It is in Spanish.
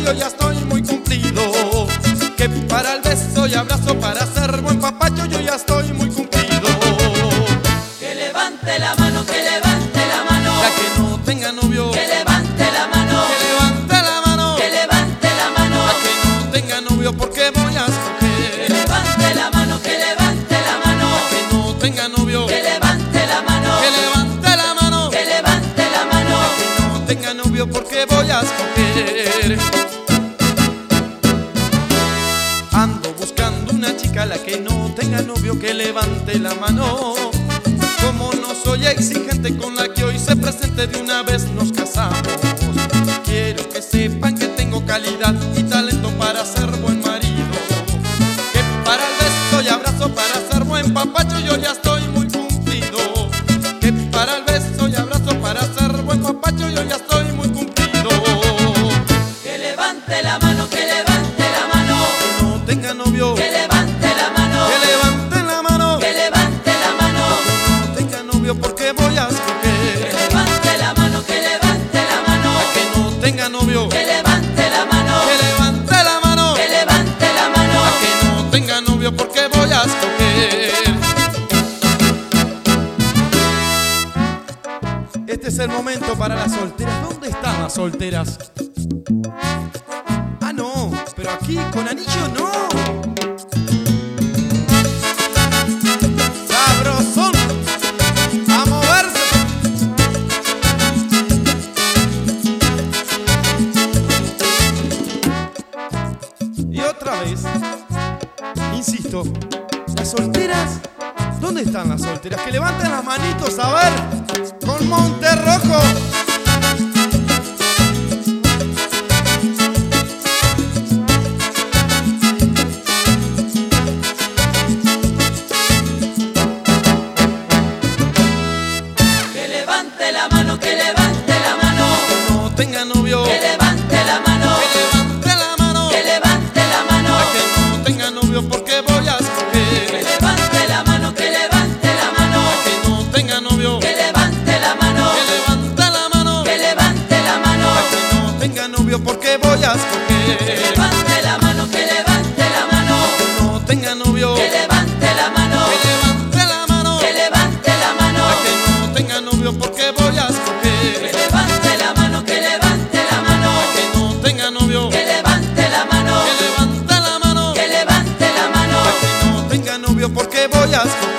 yo ya estoy muy cumplido. Que para el beso y abrazo, para ser buen papacho, yo ya estoy muy cumplido. Que levante la mano, que levante la mano. La que no tenga novio, Que levante la mano. que levante la mano. Que levante la mano. La que no tenga novio, porque voy a Que escoger. levante la mano, que levante la mano. La que no tenga novio, Que levante la mano. que levante la mano. Que levante la mano. La que no tenga novio, porque voy a escoger. Ando buscando una chica, la que no tenga novio, que levante la mano. Como no soy exigente, con la que hoy se presente, de una vez nos casamos. Quiero que sepan que tengo calidad y talento para ser buen marido. Que para el beso y abrazo, para ser buen papacho, yo ya estoy muy cumplido. Que para el beso y abrazo, para ser buen papacho, yo ya estoy muy cumplido. Que levante la mano, que levante la mano. Que no tenga novio, Que levante la mano. que levante la mano. Que levante la mano. Que no tenga novio, porque voy a Que escoger. levante la mano, que levante la mano. La que no tenga novio, Que levante la mano. que levante la mano. Que levante la mano. La que no tenga novio, porque voy a escoger. Este es el momento para las solteras. ¿Dónde están las solteras? Ah, no, pero aquí con anillo no. Sabrosón, a moverse. Y otra vez, insisto, las solteras, ¿dónde están las solteras? Que levanten las manitos, a ver, con Monterrojo. Que levante la mano, que levante la mano. Que no tenga novio, Que levante la mano. que levante la mano. Que levante la mano. La que no tenga novio, porque voy a Que escoger. levante la mano, que levante la mano. Que no tenga novio, Que levante la mano. que levante la mano. Que levante la mano. La que no tenga novio, porque voy a Que escoger. levante la mano, que levante la mano. Que no tenga novio, Que levante la mano. que levante la mano. Que levante la mano. La que no tenga novio, porque voy a Que escoger. levante la mano, que levante la mano. Que no tenga novio, Que levante la mano. que levante la mano. Que levante la mano. La que no tenga novio, porque voy a escoger.